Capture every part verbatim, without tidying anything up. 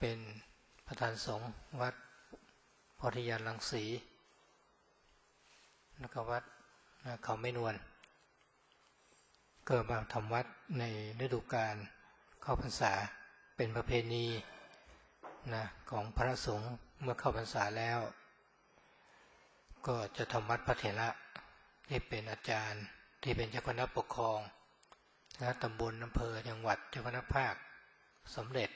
เป็นประธานสงฆ์วัดโพธิญาณรังสีแล้วก็วัดเขาไม่นวลก็มาทำวัดในฤดูกาลเข้าพรรษาเป็นประเพณีนะของพระสงฆ์เมื่อเข้าพรรษาแล้วก็จะทำวัดพระเถระที่เป็นอาจารย์ที่เป็นเจ้าคณะปกครองและตำบลอำเภอจังหวัดเจ้าคณะภาคสำเร็จ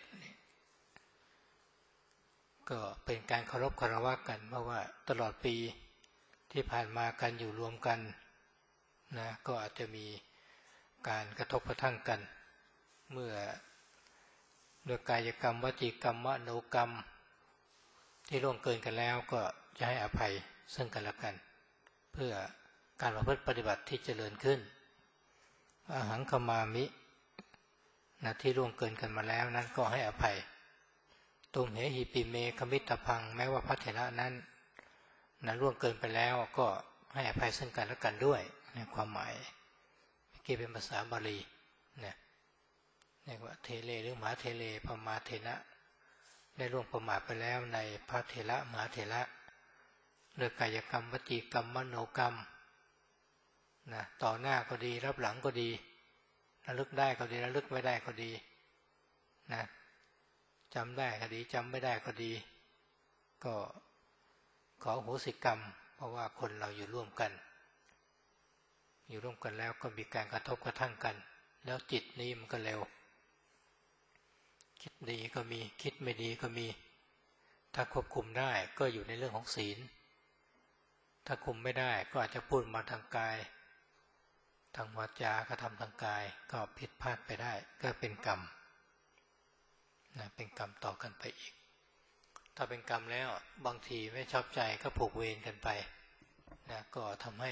ก็เป็นการเคารพคารวะกันเพราะว่าตลอดปีที่ผ่านมาการอยู่รวมกันนะก็อาจจะมีการกระทบกระทั่งกันเมื่อด้วยกายกรรมวจีกรรมมโนกรรมที่ล่วงเกินกันแล้วก็จะให้อภัยซึ่งกันและกันเพื่อการประพฤติปฏิบัติที่เจริญขึ้นอหังคมามินะที่ล่วงเกินกันมาแล้วนั้นก็ให้อภัยตุมเหหิปิเมคมิตพังแม้ว่าพระเถระนั้นนั้นล่วงเกินไปแล้วก็ให้อภัยซึ่งกันและกันด้วยในความหมายเมื่อกี้เป็นภาษาบาลีเนี่ยเรียกว่าเทเลหรือมหาเทเลพมาเถระได้ล่วงประมาทไปแล้วในพระเถระมหาเถระเรื่องกายกรรมวจีกรรมมโนกรรมนะต่อหน้าก็ดีรับหลังก็ดีระลึกได้ก็ดีระลึกไม่ได้ก็ดีนะจำได้ก็ดีจำไม่ได้ก็ดีก็ขออโหสิกรรมเพราะว่าคนเราอยู่ร่วมกันอยู่ร่วมกันแล้วก็มีการกระทบกระทั่งกันแล้วจิตนี้มันก็เร็วคิดดีก็มีคิดไม่ดีก็มีถ้าควบคุมได้ก็อยู่ในเรื่องของศีลถ้าคุมไม่ได้ก็อาจจะพูดมาทางกายทางวาจากระทำทางกายก็ผิดพลาดไปได้ก็เป็นกรรมนะเป็นกรรมต่อกันไปอีกถ้าเป็นกรรมแล้วบางทีไม่ชอบใจก็ผูกเวรกันไปนะก็ทำให้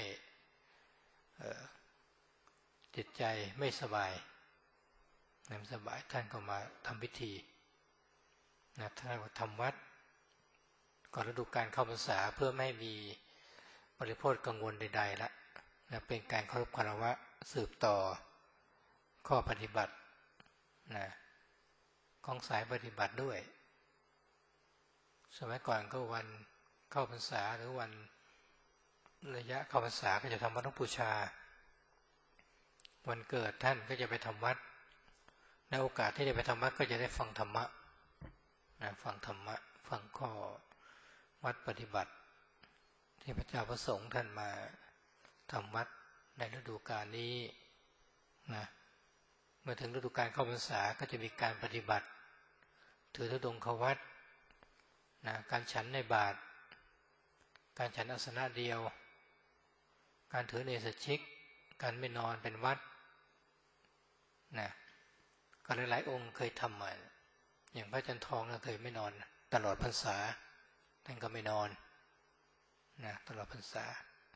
จิตใจไม่สบายไม่สบายท่านก็มาทำพิธีนะท่านก็ทำวัดก่อนฤดูกาลเข้าพรรษาเพื่อไม่ให้มีบริโภคกังวลใดๆละนะเป็นการเคารพคารวะสืบต่อข้อปฏิบัตินะของสายปฏิบัติด้วยสมัยก่อนก็วันเข้าพรรษาหรือวันระยะเข้าพรรษาก็จะทำวัดหลวงปู่ชาวันเกิดท่านก็จะไปทำวัดในโอกาสที่ได้ไปทำวัดก็จะได้ฟังธรรมะนะฟังธรรมะฟังข้อวัดปฏิบัติที่พระเจ้าประสงค์ท่านมาทำวัดในฤดูกาลนี้นะเมื่อถึงฤดูกาลเข้าพรรษาก็จะมีการปฏิบัติถือธุดงควัตรนะการฉันในบาตรการฉันอาสนะเดียวการถือเนสชิกการไม่นอนเป็นวัดนะก็หลายๆองค์เคยทำมาอย่างพระจันทร์ทองก็เคยไม่นอนตลอดพรรษาท่านก็ไม่นอนนะตลอดพรรษา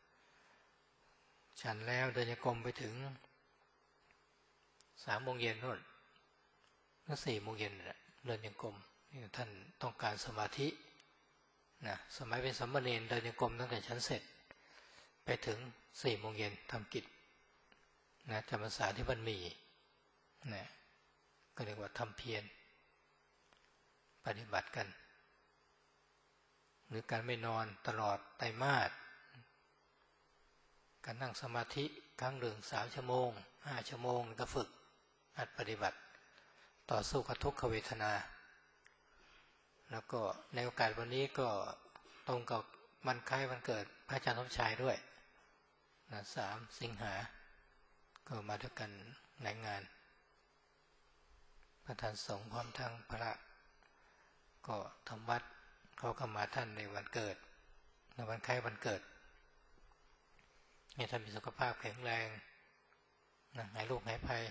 ฉันแล้วเดินโยกมไปถึงสามโมงเย็นนู่นหรือสี่โมงเย็นเดินโยกมนี่ท่านต้องการสมาธินะสมัยเป็นสามเณรเดินโยกมตั้งแต่ฉันเสร็จไปถึงสี่โมงเย็นทำกิจนะจำพรรษาที่มันมีนะก็เรียกว่าทำเพียรปฏิบัติกันหรือการไม่นอนตลอดไตรมาสการนั่งสมาธิครั้งหนึ่งสามชั่วโมงห้าชั่วโมงก็ฝึกหัดปฏิบัติต่อสู้กับทุกขเวทนาแล้วก็ในโอกาสวันนี้ก็ตรงกับวันคล้ายวันเกิดพระอาจารย์สมชายด้วยนะสามสิงหาก็มาด้วยกันในงานประธานสงฆ์พร้อมทั้งพระก็ทำวัดเขาก็มาท่านในวันเกิดในวันคล้ายวันเกิดให้ท่านมีสุขภาพแข็งแรงนะหายโรคหายภัย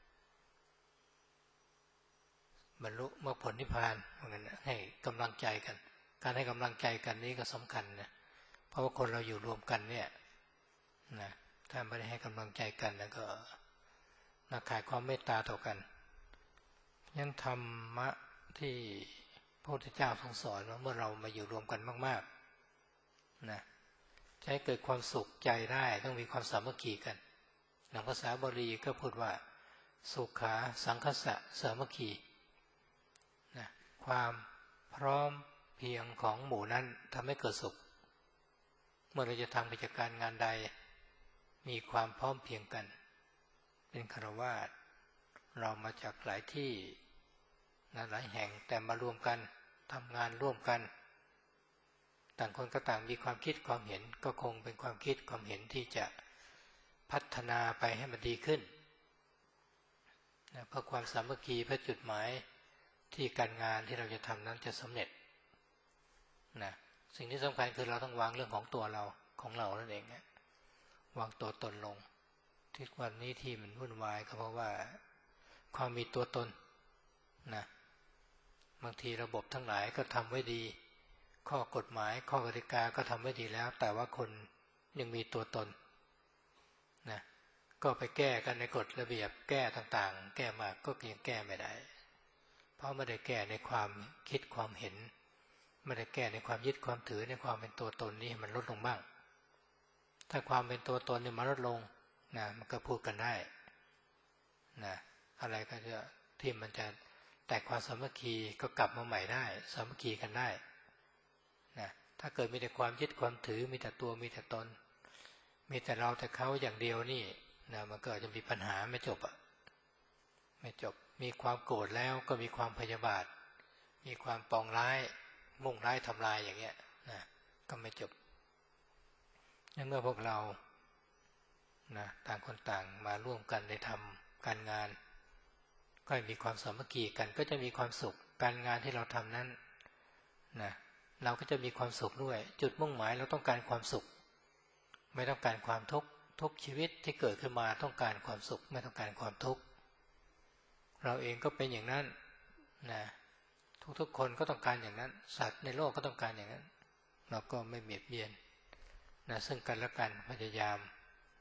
บรรลุมรรคผลนิพพานเหมือนกันให้กำลังใจกันการให้กำลังใจกันนี้ก็สำคัญนะเพราะว่าคนเราอยู่รวมกันเนี่ยนะถ้าไม่ได้ให้กำลังใจกันแล้วก็นักขายความเมตตาต่อกันยันธรรมะที่พระพุทธเจ้าทรงสอนว่าเมื่อเรามาอยู่รวมกันมากๆนะจะให้เกิดความสุขใจได้ต้องมีความสามัคคีกันหลังภาษาบาลีก็พูดว่าสุขาสังคสะสามัคคีนะคความพร้อมเพียงของหมู่นั้นทำให้เกิดสุขเมื่อเราจะทำกิจการงานใดมีความพร้อมเพียงกันเป็นฆราวาสเรามาจากหลายที่นะหลายแห่งแต่มารวมกันทำงานร่วมกันต่างคนก็ต่างมีความคิดความเห็นก็คงเป็นความคิดความเห็นที่จะพัฒนาไปให้มันดีขึ้นนะเพื่อความสามัคคีเพื่อจุดหมายที่การงานที่เราจะทำนั้นจะสำเร็จนะสิ่งที่สำคัญคือเราต้องวางเรื่องของตัวเราของเรานั่นเองนะวางตัวตนลงที่วันนี้ที่มันวุ่นวายก็เพราะว่าความมีตัวตนนะบางทีระบบทั้งหลายก็ทำไว้ดีข้อกฎหมายข้อกติกาก็ทำไว้ดีแล้วแต่ว่าคนยังมีตัวตนนะก็ไปแก้กันในกฎระเบียบแก้ต่างๆแก้มากก็ยังแก้ไม่ได้เพราะไม่ได้แก้ในความคิดความเห็นไม่ได้แก้ในความยึดความถือในความเป็นตัวตนนี้มันลดลงบ้างถ้าความเป็นตัวตนนี่มันลดลงนะมันก็พูดกันได้นะอะไรก็จะที่มันจะแตกความสามัคคีก็กลับมาใหม่ได้สามัคคีกันได้นะถ้าเกิดมีแต่ความยึดความถือมีแต่ตัวมีแต่ตนมีแต่เราแต่เขาอย่างเดียวนี่นะมันก็จะมีปัญหาไม่จบอ่ะไม่จบมีความโกรธแล้วก็มีความพยาบาทมีความปองร้ายมุ่งร้ายทำลายอย่างเงี้ยนะก็ไม่จบนั่นเมื่อพวกเรานะต่างคนต่างมาร่วมกันในทำการงานก็มีความสามัคคีกันก็จะมีความสุขการงานที่เราทำนั้นนะเราก็จะมีความสุขด้วยจุดมุ่งหมายเราต้องการความสุขไม่ต้องการความทุกข์ทุกชีวิตที่เกิดขึ้นมาต้องการความสุขไม่ต้องการความทุกข์เราเองก็เป็นอย่างนั้นนะทุกๆคนก็ต้องการอย่างนั้นสัตว์ในโลกก็ต้องการอย่างนั้นเราก็ไม่เบียดเบียนนะซึ่งกันและกันพยายาม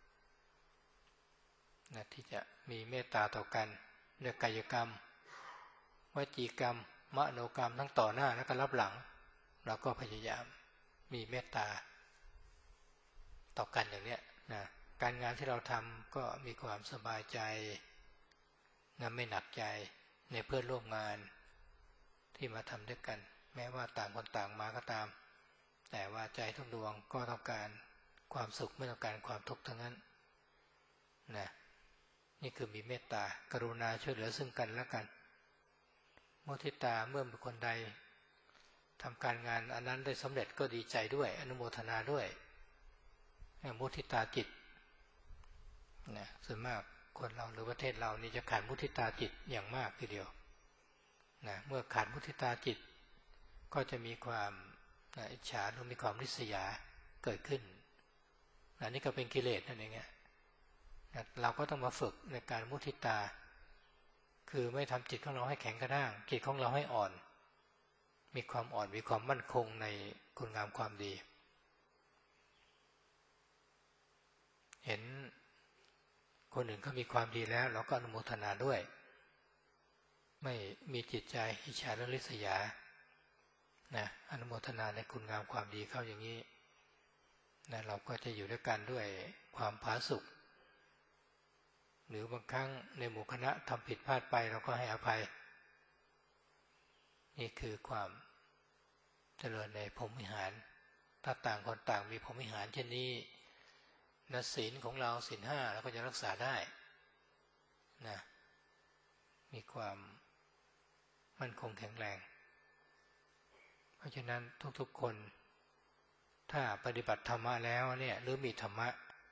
นะที่จะมีเมตตาต่อกันด้วยกายกรรมวจีกรรมมโนกรรมทั้งต่อหน้าและก็รับหลังเราก็พยายามมีเมตตาต่อกันอย่างเนี้ยนะการงานที่เราทำก็มีความสบายใจนะไม่หนักใจในเพื่อนร่วมงานที่มาทำด้วยกันแม้ว่าต่างคนต่างมาก็ตามแต่ว่าใจทุกดวงก็ต้องการความสุขไม่ต้องการความทุกข์ทั้งนั้นนะนี่คือมีเมตตากรุณาช่วยเหลือซึ่งกันและกันมุทิตาเมื่อบุคคลใดทำการงานอันนั้นได้สำเร็จก็ดีใจด้วยอนุโมทนาด้วยมุทิตาจิตนะส่วนมากคนเราหรือประเทศเรานี่จะขาดมุทิตาจิตอย่างมากทีเดียวนะเมื่อขาดมุทิตาจิตก็จะมีความนะอิจฉาหรือมีความริษยาเกิดขึ้นนะนี่ก็เป็นกิเลสนั่นเองนะเราก็ต้องมาฝึกในการมุทิตาคือไม่ทำจิตของเราให้แข็งกระด้างจิตของเราให้อ่อนมีความอ่อนมีความมั่นคงในคุณงามความดีเห็นคนอื่นเขามีความดีแล้วเราก็อนุโมทนาด้วยไม่มีจิตใจอิจฉาและริษยานะอนุโมทนาในคุณงามความดีเข้าอย่างนี้นะเราก็จะอยู่ด้วยกันด้วยความผาสุกหรือบางครั้งในหมู่คณะทำผิดพลาดไปเราก็ให้อภัยนี่คือความเจริญในพรหมวิหารถ้าต่างคนต่างมีพรหมวิหารเช่นนี้นะศีลของเราศีลห้าเราก็จะรักษาได้นะมีความมั่นคงแข็งแรงเพราะฉะนั้นทุกๆคนถ้าปฏิบัติธรรมะแล้วเนี่ยหรือมีธรรมะ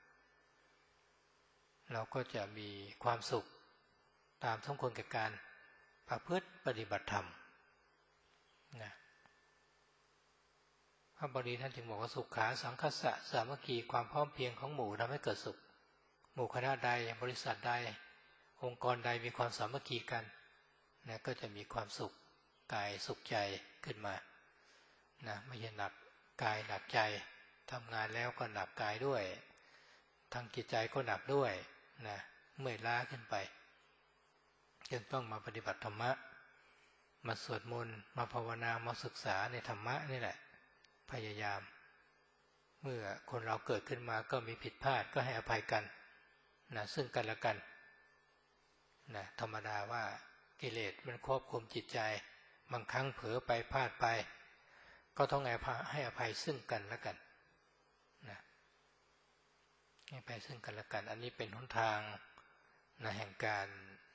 เราก็จะมีความสุขตามสมควรแก่การประพฤติปฏิบัติธรรมนะพระบาลีท่านจึงบอกว่าสุขขาสังคัสสะสามัคคีความพร้อมเพรียงของหมู่ทำให้เกิดสุขหมู่คณะใดบริษัทใดองค์กรใดมีความสามัคคีกันนะก็จะมีความสุขกายสุขใจขึ้นมานะไม่ใช่หนักกายหนักใจทำงานแล้วก็หนักกายด้วยทางจิตใจก็หนักด้วยนะเมื่อยล้าขึ้นไปจึงต้องมาปฏิบัติธรรมะมาสวดมนต์มาภาวนามาศึกษาในธรรมะนี่แหละพยายามเมื่อคนเราเกิดขึ้นมาก็มีผิดพลาดก็ให้อภัยกันนะซึ่งกันและกันนะธรรมดาว่ากิเลสมันครอบคุมจิตใจบางครั้งเผลอไปพลาดไปก็ต้องให้อภัยซึ่งกันและกันนะให้อภัยซึ่งกันและกันอันนี้เป็นหนทางนะแห่งการ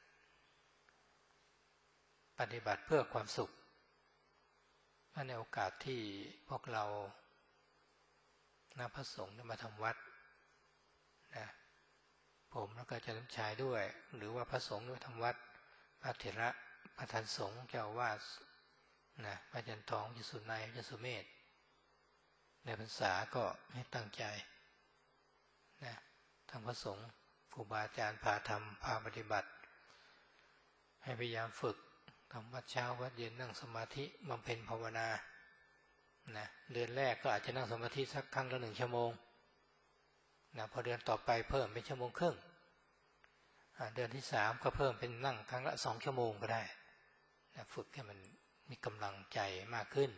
ปฏิบัติเพื่อความสุขในโอกาสที่พวกเรานะพระสงฆ์มาทำวัดนะผมแล้วก็อาจารย์สมชายด้วยหรือว่าพระสงฆ์มาทำวัดพระเถระประธานสงฆ์เจ้าอาวาสนะพระอาจารย์ทองยสุนัยยสุเมธในพรรษาก็ให้ตั้งใจนะทางพระสงฆ์ครูบาอาจารย์พาทำพาปฏิบัติให้พยายามฝึกทำวัดเช้าวัดเย็นนั่งสมาธิบำเพ็ญภาวนานะเดือนแรกก็อาจจะนั่งสมาธิสักครั้งละหนึ่งชั่วโมงนะพอเดือนต่อไปเพิ่มเป็นชั่วโมงครึ่งเดือนที่สามก็เพิ่มเป็นนั่งครั้งละสองชั่วโมงก็ได้นะฝึกให้มันมีกำลังใจมากขึ้น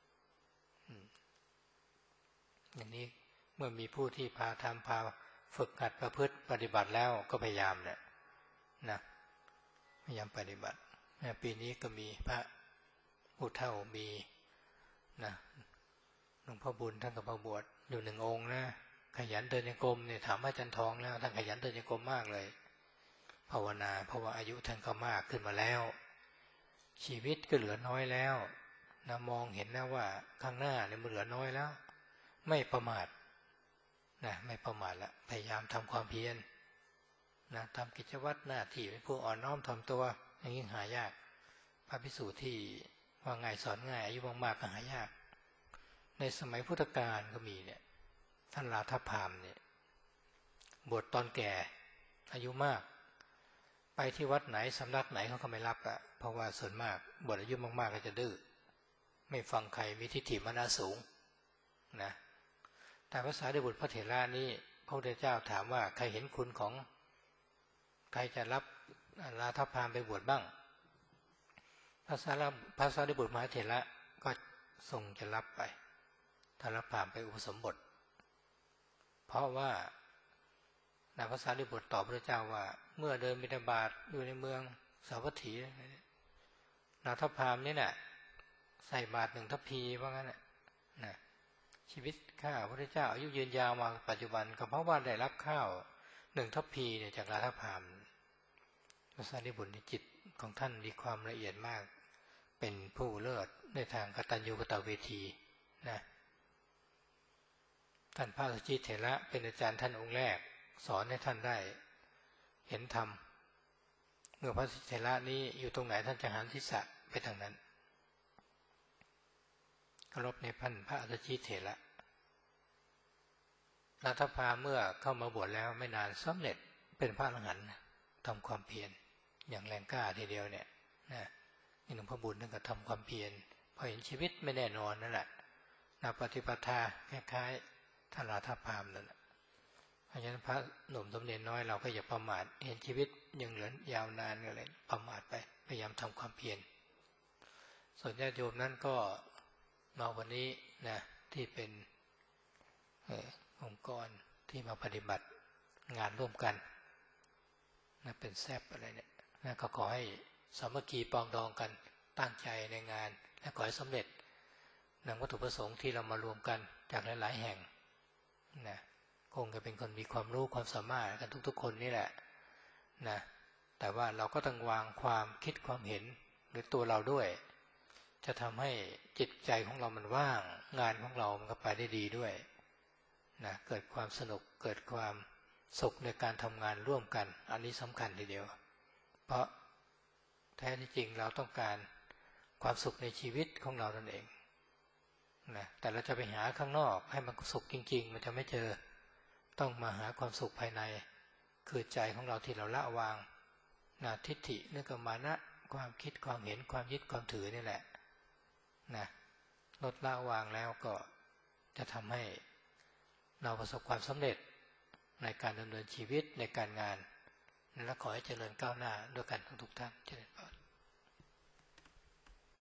อย่างนี้เมื่อมีผู้ที่พาทำพาฝึกหัดประพฤติปฏิบัติแล้วก็พยายามแหละนะพยายามปฏิบัติปีนี้ก็มีพระผู้เฒ่ามีนะหลวงพ่อบุญท่านก็มาบวชอยู่หนึ่งองค์นะขยันเดินจงกรมเนี่ยถามอาจารย์ทองแล้วท่านขยันเดินจงกรมมากเลยภาวนาเพราะว่าอายุท่านก็มากขึ้นมาแล้วชีวิตก็เหลือน้อยแล้วนะมองเห็นแล้วว่าข้างหน้าเนี่ยมันเหลือน้อยแล้วไม่ประมาทนะไม่ประมาทละพยายามทำความเพียรนะทำกิจวัตรหน้าที่เป็นผู้อ่อนน้อมถ่อมตัวอย่างนี้หายากพระภิกษุที่ว่าง่ายสอนง่ายอายุมากๆก็หายากในสมัยพุทธกาลก็มีเนี่ยท่านลาทพามเนี่ยบวชตอนแก่อายุมากไปที่วัดไหนสำนักไหนเขาก็ไม่รับอะเพราะว่าส่วนมากบวชอายุมากๆก็จะดื้อไม่ฟังใครมีทิฏฐิมานะสูงนะแต่ภาษาดิบุตรพระเถระนี้พระพุทธเจ้าถามว่าใครเห็นคุณของใครจะรับลาทพามไปบวชบ้างภาษาภาษาดิบุตรมหาเถระก็ทรงจะรับไปถ้ารับพามไปอุปสมบทเพราะว่าในภาษาดิบุตรตอบพระเจ้าว่าเมื่อเดินบิณฑบาตอยู่ในเมืองสาวัตถีลาทพามนี่แหละใส่บาตรหนึ่งทัพพีว่างั้นนะชีวิตข้าพระเจ้าอายุยืนยาวมาปัจจุบันก็เพราะว่าได้รับข้าวหนึ่งทัพพีเนี่ยจากลาทพามภาษาดิบุตรจิตของท่านมีความละเอียดมากเป็นผู้เลิศในทางกตัญญูกตเวทีนะท่านพระสัจจิเถระเป็นอาจารย์ท่านองค์แรกสอนให้ท่านได้เห็นธรรมเมื่อพระสัจจิเถระนี้อยู่ตรงไหนท่านจะหันศีรษะไปทางนั้นเคารพในพันพระสัจจิเถระลาทพามเมื่อเข้ามาบวชแล้วไม่นานสำเร็จเป็นพระอรหันต์ทำความเพียรอย่างแรงกล้าทีเดียวเนี่ยนะนี่หลวงพ่อบุญท่านก็ทำความเพียรพอเห็นชีวิตไม่แน่นอนนั่นแหละนาปฏิปทาคล้ายๆท่านลาทพามนั่นแหละเพราะฉะนั้นพระหนุ่มสมเด็จน้อยเราก็อย่าประมาทเห็นชีวิตยังเหลือยาวนานอะไรประมาทไปพยายามทำความเพียรส่วนญาติโยมนั้นก็มาวันนี้นะที่เป็นองค์กรที่มาปฏิบัติงานร่วมกันนะเป็นแซบอะไรเนี่ยนะก็ขอให้สามัคคีปองดองกันตั้งใจในงานและขอให้สำเร็จในวัตถุประสงค์ที่เรามารวมกันจากหลายๆแห่งนะคงจะเป็นคนมีความรู้ความสามารถกันทุกๆคนนี่แหละนะแต่ว่าเราก็ต้องวางความคิดความเห็นหรือตัวเราด้วยจะทำให้จิตใจของเรามันว่างงานของเรามันก็ไปได้ดีด้วยนะเกิดความสนุกเกิดความสุขในการทำงานร่วมกันอันนี้สำคัญทีเดียวเพราะแท้ที่จริงเราต้องการความสุขในชีวิตของเรานั่นเองนะแต่เราจะไปหาข้างนอกให้มันสุขจริงๆมันจะไม่เจอต้องมาหาความสุขภายในคือใจของเราที่เราละวางนะทิฏฐินึกมานะความคิดความเห็นความยึดความถือนี่แหละนะลดละวางแล้วก็จะทำให้เราประสบความสำเร็จในการดำเนินชีวิตในการงานและขอให้เจริญก้าวหน้าด้วยกันทุกท่านเจริญพร